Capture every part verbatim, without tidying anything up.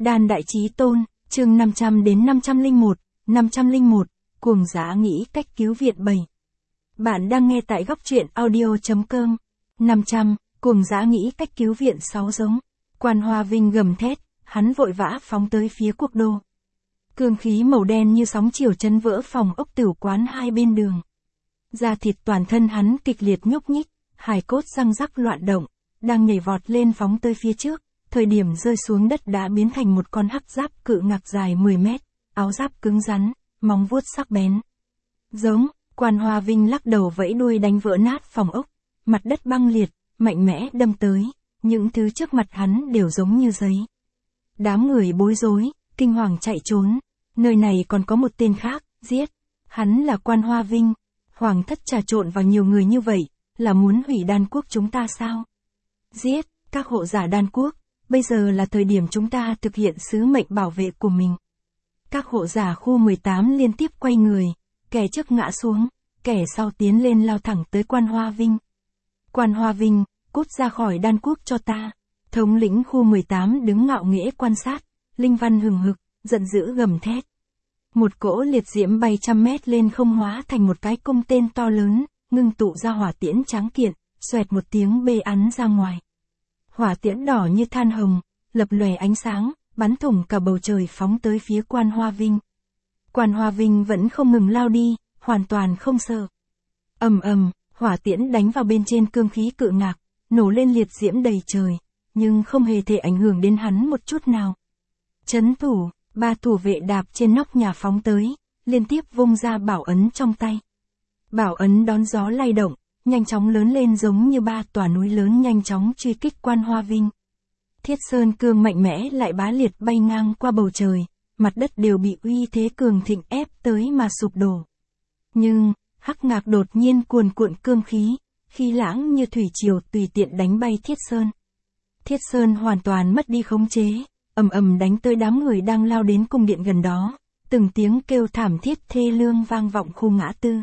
Đan Đại Chí Tôn, chương năm trăm đến năm trăm lẻ một, năm trăm lẻ một, cuồng dã nghĩ cách cứu viện bảy. Bạn đang nghe tại góc truyện audio.com. năm trăm, cuồng dã nghĩ cách cứu viện sáu giống. Quan Hoa Vinh gầm thét, hắn vội vã phóng tới phía quốc đô. Cương khí màu đen như sóng chiều chấn vỡ phòng ốc tửu quán hai bên đường. Da thịt toàn thân hắn kịch liệt nhúc nhích, hài cốt răng rắc loạn động, đang nhảy vọt lên phóng tới phía trước. Thời điểm rơi xuống đất đã biến thành một con hắc giáp cự ngạc dài mười mét, áo giáp cứng rắn, móng vuốt sắc bén. Giống, Quan Hoa Vinh lắc đầu vẫy đuôi đánh vỡ nát phòng ốc, mặt đất băng liệt, mạnh mẽ đâm tới, những thứ trước mặt hắn đều giống như giấy. Đám người bối rối, kinh hoàng chạy trốn, nơi này còn có một tên khác, giết, hắn là Quan Hoa Vinh, hoàng thất trà trộn vào nhiều người như vậy, là muốn hủy đan quốc chúng ta sao? Giết, các hộ giả đan quốc. Bây giờ là thời điểm chúng ta thực hiện sứ mệnh bảo vệ của mình. Các hộ giả khu mười tám liên tiếp quay người, kẻ trước ngã xuống, kẻ sau tiến lên lao thẳng tới Quan Hoa Vinh. Quan Hoa Vinh, cút ra khỏi đan quốc cho ta. Thống lĩnh khu mười tám đứng ngạo nghễ quan sát, linh văn hừng hực, giận dữ gầm thét. Một cỗ liệt diễm bay trăm mét lên không hóa thành một cái cung tên to lớn, ngưng tụ ra hỏa tiễn tráng kiện, xoẹt một tiếng bê ắn ra ngoài. Hỏa tiễn đỏ như than hồng, lập lòe ánh sáng, bắn thủng cả bầu trời phóng tới phía Quan Hoa Vinh. Quan Hoa Vinh vẫn không ngừng lao đi, hoàn toàn không sợ. Ầm ầm, hỏa tiễn đánh vào bên trên cương khí cự ngạc, nổ lên liệt diễm đầy trời, nhưng không hề thể ảnh hưởng đến hắn một chút nào. Trấn thủ, ba thủ vệ đạp trên nóc nhà phóng tới, liên tiếp vung ra bảo ấn trong tay. Bảo ấn đón gió lay động, nhanh chóng lớn lên giống như ba tòa núi lớn nhanh chóng truy kích Quan Hoa Vinh. Thiết sơn cương mạnh mẽ lại bá liệt bay ngang qua bầu trời, mặt đất đều bị uy thế cường thịnh ép tới mà sụp đổ. Nhưng, hắc ngạc đột nhiên cuồn cuộn cương khí, khí lãng như thủy triều tùy tiện đánh bay thiết sơn. Thiết sơn hoàn toàn mất đi khống chế, ầm ầm đánh tới đám người đang lao đến cung điện gần đó, từng tiếng kêu thảm thiết thê lương vang vọng khu ngã tư.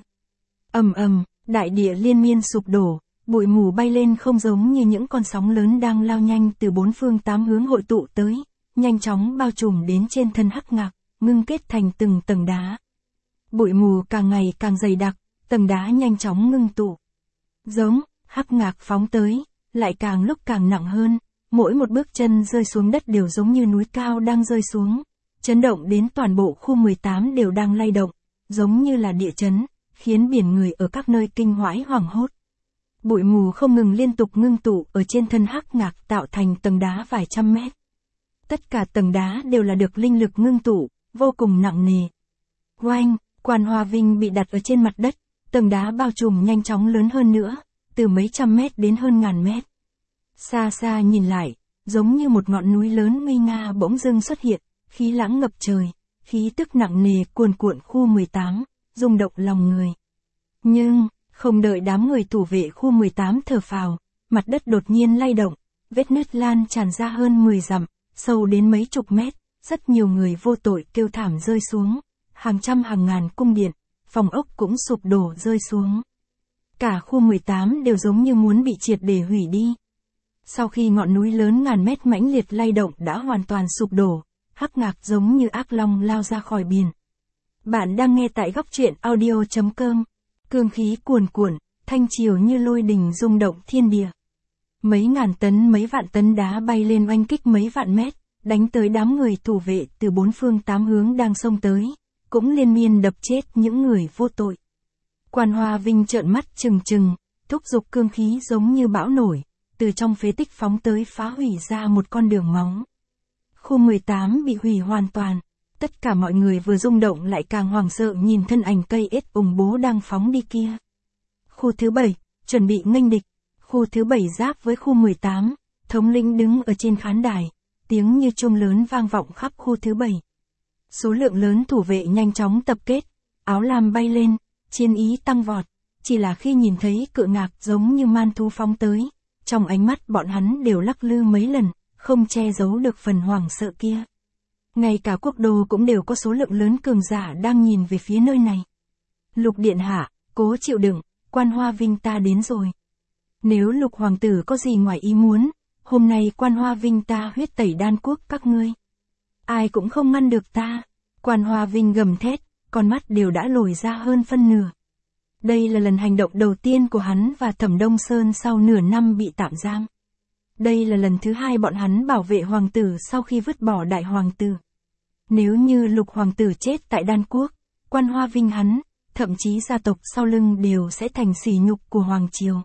Ầm ầm, đại địa liên miên sụp đổ, bụi mù bay lên không giống như những con sóng lớn đang lao nhanh từ bốn phương tám hướng hội tụ tới, nhanh chóng bao trùm đến trên thân hắc ngạc, ngưng kết thành từng tầng đá. Bụi mù càng ngày càng dày đặc, tầng đá nhanh chóng ngưng tụ. Giống, hắc ngạc phóng tới, lại càng lúc càng nặng hơn, mỗi một bước chân rơi xuống đất đều giống như núi cao đang rơi xuống, chấn động đến toàn bộ khu mười tám đều đang lay động, giống như là địa chấn, khiến biển người ở các nơi kinh hoãi hoảng hốt. Bụi mù không ngừng liên tục ngưng tụ ở trên thân hắc ngạc tạo thành tầng đá vài trăm mét. Tất cả tầng đá đều là được linh lực ngưng tụ, vô cùng nặng nề. Oanh, Quan Hoa Vinh bị đặt ở trên mặt đất, tầng đá bao trùm nhanh chóng lớn hơn nữa, từ mấy trăm mét đến hơn ngàn mét. Xa xa nhìn lại, giống như một ngọn núi lớn nguy nga bỗng dưng xuất hiện, khí lãng ngập trời, khí tức nặng nề cuồn cuộn khu mười tám. Rung động lòng người. Nhưng, không đợi đám người thủ vệ khu mười tám thở phào, mặt đất đột nhiên lay động, vết nứt lan tràn ra hơn mười dặm, sâu đến mấy chục mét, rất nhiều người vô tội kêu thảm rơi xuống, hàng trăm hàng ngàn cung điện, phòng ốc cũng sụp đổ rơi xuống. Cả khu mười tám đều giống như muốn bị triệt để hủy đi. Sau khi ngọn núi lớn ngàn mét mãnh liệt lay động đã hoàn toàn sụp đổ, hắc ngạc giống như ác long lao ra khỏi biển. Bạn đang nghe tại góc truyện audio.com. Cương khí cuồn cuộn, thanh chiều như lôi đình rung động thiên địa. Mấy ngàn tấn mấy vạn tấn đá bay lên oanh kích mấy vạn mét, đánh tới đám người thủ vệ từ bốn phương tám hướng đang xông tới, cũng liên miên đập chết những người vô tội. Quan Hoa Vinh trợn mắt trừng trừng, thúc giục cương khí giống như bão nổi, từ trong phế tích phóng tới phá hủy ra một con đường máu. Khu mười tám bị hủy hoàn toàn. Tất cả mọi người vừa rung động lại càng hoảng sợ nhìn thân ảnh cây ết ủng bố đang phóng đi kia. Khu thứ bảy, chuẩn bị nghênh địch. Khu thứ bảy giáp với khu mười tám, thống lĩnh đứng ở trên khán đài, tiếng như chuông lớn vang vọng khắp khu thứ bảy. Số lượng lớn thủ vệ nhanh chóng tập kết, áo lam bay lên, chiến ý tăng vọt, chỉ là khi nhìn thấy cự ngạc giống như man thú phóng tới, trong ánh mắt bọn hắn đều lắc lư mấy lần, không che giấu được phần hoảng sợ kia. Ngay cả quốc đô cũng đều có số lượng lớn cường giả đang nhìn về phía nơi này. Lục điện hạ, cố chịu đựng, Quan Hoa Vinh ta đến rồi. Nếu Lục hoàng tử có gì ngoài ý muốn, hôm nay Quan Hoa Vinh ta huyết tẩy đan quốc các ngươi. ai cũng không ngăn được ta. Quan Hoa Vinh gầm thét, con mắt đều đã lồi ra hơn phân nửa. Đây là lần hành động đầu tiên của hắn và Thẩm Đông Sơn sau nửa năm bị tạm giam. Đây là lần thứ hai bọn hắn bảo vệ hoàng tử sau khi vứt bỏ đại hoàng tử. Nếu như lục hoàng tử chết tại Đan Quốc, Quan Hoa Vinh hắn, thậm chí gia tộc sau lưng đều sẽ thành sỉ nhục của hoàng triều.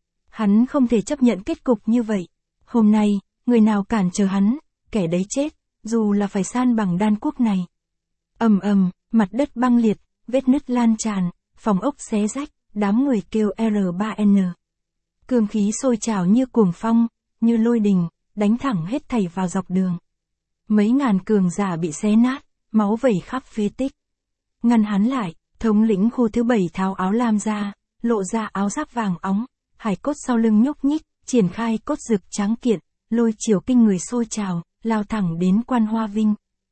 Hắn không thể chấp nhận kết cục như vậy. Hôm nay, người nào cản trở hắn, kẻ đấy chết, dù là phải san bằng Đan Quốc này. Ầm ầm, mặt đất băng liệt, vết nứt lan tràn, phòng ốc xé rách, đám người kêu R ba N. Cương khí sôi trào như cuồng phong, như lôi đình, đánh thẳng hết thảy vào dọc đường. Mấy ngàn cường giả bị xé nát, máu vẩy khắp phế tích. Ngăn hắn lại, thống lĩnh khu thứ bảy tháo áo lam ra, lộ ra áo giáp vàng óng, hải cốt sau lưng nhúc nhích, triển khai cốt rực trắng kiện, lôi chiều kinh người sôi trào, lao thẳng đến Quan Hoa Vinh.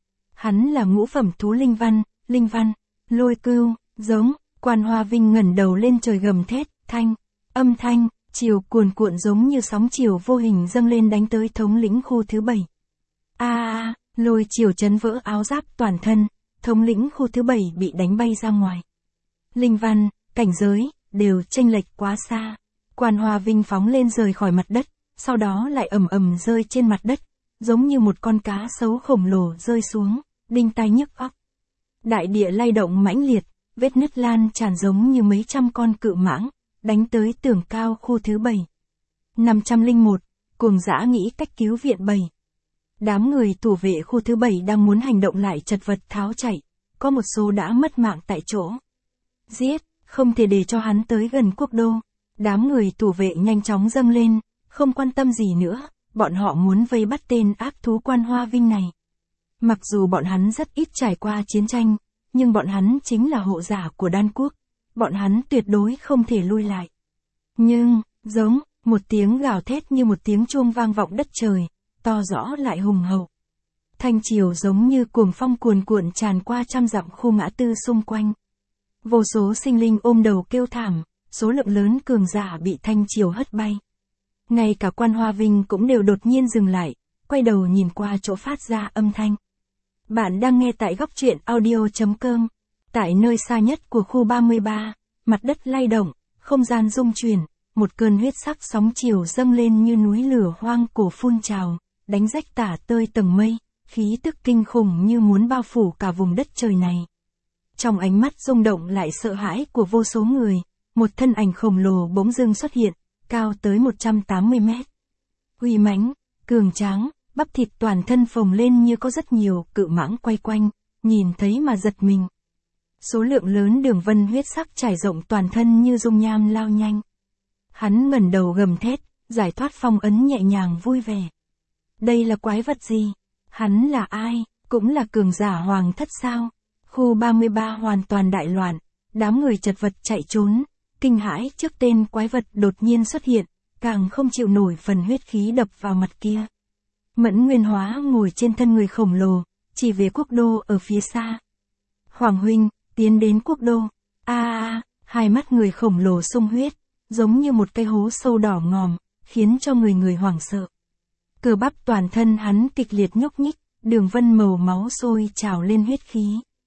Hắn là ngũ phẩm thú linh văn, linh văn, lôi cưu, giống. Quan Hoa Vinh ngẩng đầu lên trời gầm thét, thanh, âm thanh, chiều cuồn cuộn giống như sóng chiều vô hình dâng lên đánh tới thống lĩnh khu thứ bảy. A a, lôi chiều chấn vỡ áo giáp toàn thân, thống lĩnh khu thứ bảy bị đánh bay ra ngoài. Linh văn, cảnh giới, đều chênh lệch quá xa. Quan Hoa Vinh phóng lên rời khỏi mặt đất, sau đó lại ầm ầm rơi trên mặt đất, giống như một con cá sấu khổng lồ rơi xuống, đinh tai nhức óc. Đại địa lay động mãnh liệt, vết nứt lan tràn giống như mấy trăm con cự mãng, đánh tới tường cao khu thứ bảy. năm trăm lẻ một, cuồng dã nghĩ cách cứu viện bảy. Đám người thủ vệ khu thứ bảy đang muốn hành động lại chật vật tháo chạy, có một số đã mất mạng tại chỗ. Giết, không thể để cho hắn tới gần quốc đô. Đám người thủ vệ nhanh chóng dâng lên, không quan tâm gì nữa, bọn họ muốn vây bắt tên ác thú Quan Hoa Vinh này. Mặc dù bọn hắn rất ít trải qua chiến tranh, nhưng bọn hắn chính là hộ giả của Đan Quốc, bọn hắn tuyệt đối không thể lui lại. Nhưng, giống, một tiếng gào thét như một tiếng chuông vang vọng đất trời, to rõ lại hùng hậu. Thanh chiều giống như cuồng phong cuồn cuộn tràn qua trăm dặm khu ngã tư xung quanh. Vô số sinh linh ôm đầu kêu thảm, số lượng lớn cường giả bị thanh chiều hất bay. Ngay cả Quan Hoa Vinh cũng đều đột nhiên dừng lại, quay đầu nhìn qua chỗ phát ra âm thanh. Bạn đang nghe tại góc truyện audio chấm com. Tại nơi xa nhất của khu ba mươi ba, mặt đất lay động, không gian rung chuyển, một cơn huyết sắc sóng chiều dâng lên như núi lửa hoang cổ phun trào, đánh rách tả tơi tầng mây, khí tức kinh khủng như muốn bao phủ cả vùng đất trời này. Trong ánh mắt rung động lại sợ hãi của vô số người, một thân ảnh khổng lồ bỗng dưng xuất hiện, cao tới một trăm tám mươi mét. Uy mãnh, cường tráng, bắp thịt toàn thân phồng lên như có rất nhiều cự mãng quay quanh, nhìn thấy mà giật mình. Số lượng lớn đường vân huyết sắc trải rộng toàn thân như dung nham lao nhanh. Hắn ngẩng đầu gầm thét, giải thoát phong ấn nhẹ nhàng vui vẻ. Đây là quái vật gì? Hắn là ai? Cũng là cường giả hoàng thất sao? Khu ba mươi ba hoàn toàn đại loạn, đám người chật vật chạy trốn, kinh hãi trước tên quái vật đột nhiên xuất hiện, càng không chịu nổi phần huyết khí đập vào mặt kia. Mẫn Nguyên Hóa ngồi trên thân người khổng lồ, chỉ về quốc đô ở phía xa. Hoàng huynh, tiến đến quốc đô. A a, hai mắt người khổng lồ sung huyết, giống như một cái hố sâu đỏ ngòm, khiến cho người người hoảng sợ. Cơ bắp toàn thân hắn kịch liệt nhúc nhích, đường vân màu máu sôi trào lên huyết khí.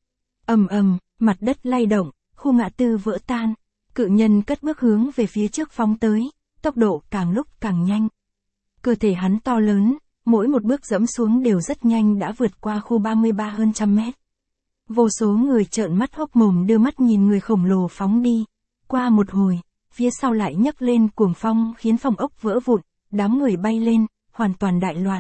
Ầm ầm, mặt đất lay động, khu ngã tư vỡ tan, cự nhân cất bước hướng về phía trước phóng tới, tốc độ càng lúc càng nhanh. Cơ thể hắn to lớn, mỗi một bước dẫm xuống đều rất nhanh đã vượt qua khu ba mươi ba hơn trăm mét. Vô số người trợn mắt hốc mồm đưa mắt nhìn người khổng lồ phóng đi. Qua một hồi, phía sau lại nhấc lên cuồng phong khiến phòng ốc vỡ vụn, đám người bay lên, hoàn toàn đại loạn.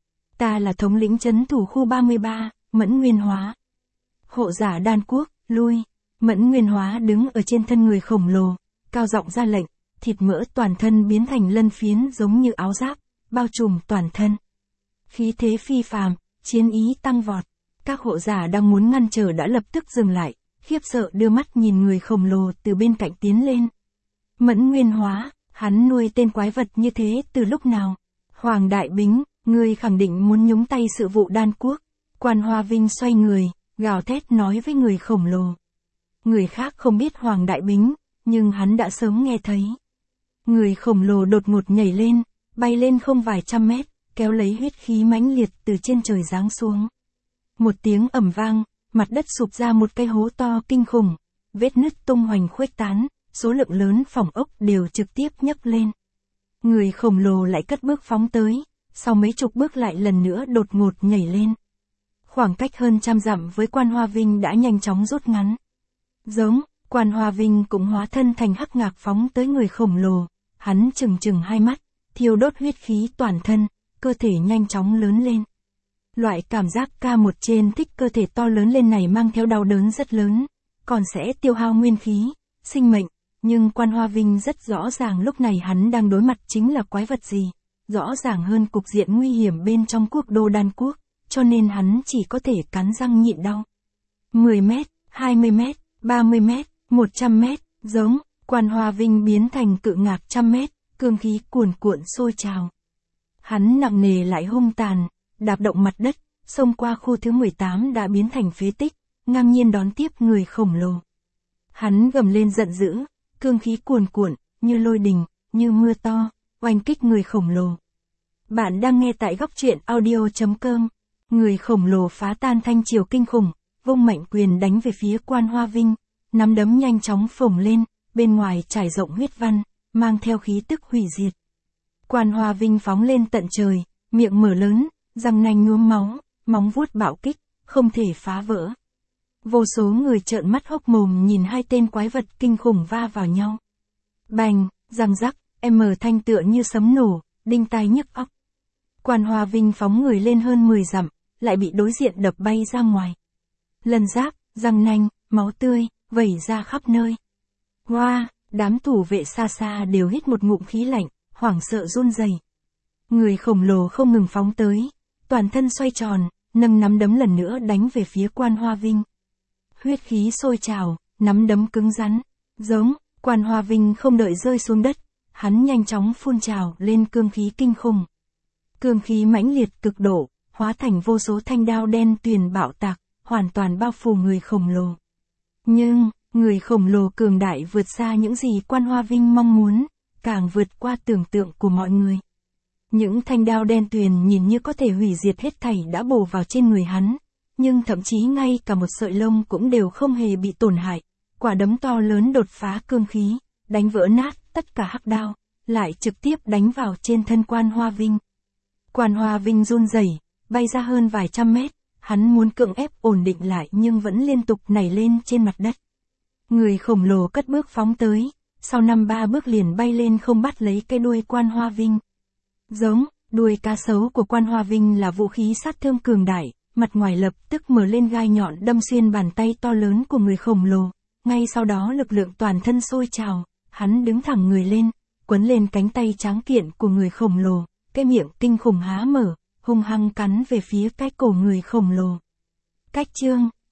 Ta là thống lĩnh trấn thủ khu ba mươi ba, Mẫn Nguyên Hóa. Hộ giả Đan Quốc, lui. Mẫn Nguyên Hóa đứng ở trên thân người khổng lồ, cao giọng ra lệnh, thịt mỡ toàn thân biến thành lân phiến giống như áo giáp, bao trùm toàn thân. Khí thế phi phàm, chiến ý tăng vọt. Các hộ giả đang muốn ngăn trở đã lập tức dừng lại, khiếp sợ đưa mắt nhìn người khổng lồ từ bên cạnh tiến lên. Mẫn Nguyên Hóa, hắn nuôi tên quái vật như thế từ lúc nào? Hoàng Đại Bính, ngươi khẳng định muốn nhúng tay sự vụ Đan Quốc. Quan Hoa Vinh xoay người, gào thét nói với người khổng lồ. Người khác không biết Hoàng Đại Bính, nhưng hắn đã sớm nghe thấy. Người khổng lồ đột ngột nhảy lên, bay lên không vài trăm mét, kéo lấy huyết khí mãnh liệt từ trên trời giáng xuống. Một tiếng ầm vang, mặt đất sụp ra một cái hố to kinh khủng, vết nứt tung hoành khuếch tán, số lượng lớn phòng ốc đều trực tiếp nhấc lên. Người khổng lồ lại cất bước phóng tới, sau mấy chục bước lại lần nữa đột ngột nhảy lên. Khoảng cách hơn trăm dặm với Quan Hoa Vinh đã nhanh chóng rút ngắn. Giống, Quan Hoa Vinh cũng hóa thân thành hắc ngạc phóng tới người khổng lồ, hắn trừng trừng hai mắt, thiêu đốt huyết khí toàn thân, cơ thể nhanh chóng lớn lên. Loại cảm giác ca một trên thích cơ thể to lớn lên này mang theo đau đớn rất lớn, còn sẽ tiêu hao nguyên khí, sinh mệnh, nhưng Quan Hoa Vinh rất rõ ràng lúc này hắn đang đối mặt chính là quái vật gì, rõ ràng hơn cục diện nguy hiểm bên trong quốc đô Đan Quốc, cho nên hắn chỉ có thể cắn răng nhịn đau. mười mét, hai mươi mét, ba mươi mét, một trăm mét, giống, Quan Hoa Vinh biến thành cự ngạc trăm mét, cương khí cuồn cuộn sôi trào. Hắn nặng nề lại hung tàn, đạp động mặt đất, xông qua khu thứ mười tám đã biến thành phế tích, ngang nhiên đón tiếp người khổng lồ. Hắn gầm lên giận dữ, cương khí cuồn cuộn, như lôi đình, như mưa to, oanh kích người khổng lồ. Bạn đang nghe tại góc truyện audio chấm com. Người khổng lồ phá tan thanh triều kinh khủng, vung mạnh quyền đánh về phía Quan Hoa Vinh, nắm đấm nhanh chóng phồng lên, bên ngoài trải rộng huyết văn, mang theo khí tức hủy diệt. Quan Hoa Vinh phóng lên tận trời, miệng mở lớn, răng nanh nhuốm máu, móng vuốt bạo kích, không thể phá vỡ. Vô số người trợn mắt hốc mồm nhìn hai tên quái vật kinh khủng va vào nhau. Bành, răng rắc, em mở thanh tựa như sấm nổ, đinh tai nhức óc. Quan Hoa Vinh phóng người lên hơn mười dặm, lại bị đối diện đập bay ra ngoài. Lân giáp, răng nanh, máu tươi, vẩy ra khắp nơi. Hoa, đám thủ vệ xa xa đều hít một ngụm khí lạnh, hoảng sợ run rẩy. Người khổng lồ không ngừng phóng tới, toàn thân xoay tròn, nâng nắm đấm lần nữa đánh về phía Quan Hoa Vinh. Huyết khí sôi trào, nắm đấm cứng rắn, giống, Quan Hoa Vinh không đợi rơi xuống đất, hắn nhanh chóng phun trào lên cương khí kinh khủng. Cương khí mãnh liệt cực độ, hóa thành vô số thanh đao đen tuyền bạo tạc, hoàn toàn bao phủ người khổng lồ. Nhưng, người khổng lồ cường đại vượt xa những gì Quan Hoa Vinh mong muốn, càng vượt qua tưởng tượng của mọi người. Những thanh đao đen tuyền nhìn như có thể hủy diệt hết thảy đã bổ vào trên người hắn, nhưng thậm chí ngay cả một sợi lông cũng đều không hề bị tổn hại. Quả đấm to lớn đột phá cương khí, đánh vỡ nát tất cả hắc đao, lại trực tiếp đánh vào trên thân Quan Hoa Vinh. Quan Hoa Vinh run rẩy, bay ra hơn vài trăm mét, hắn muốn cưỡng ép ổn định lại nhưng vẫn liên tục nảy lên trên mặt đất. Người khổng lồ cất bước phóng tới, sau năm ba bước liền bay lên không bắt lấy cái đuôi Quan Hoa Vinh. Giống, đuôi cá sấu của Quan Hoa Vinh là vũ khí sát thương cường đại, mặt ngoài lập tức mở lên gai nhọn đâm xuyên bàn tay to lớn của người khổng lồ. Ngay sau đó lực lượng toàn thân sôi trào, hắn đứng thẳng người lên, quấn lên cánh tay tráng kiện của người khổng lồ, cái miệng kinh khủng há mở, hung hăng cắn về phía cái cổ người khổng lồ. Cách chương,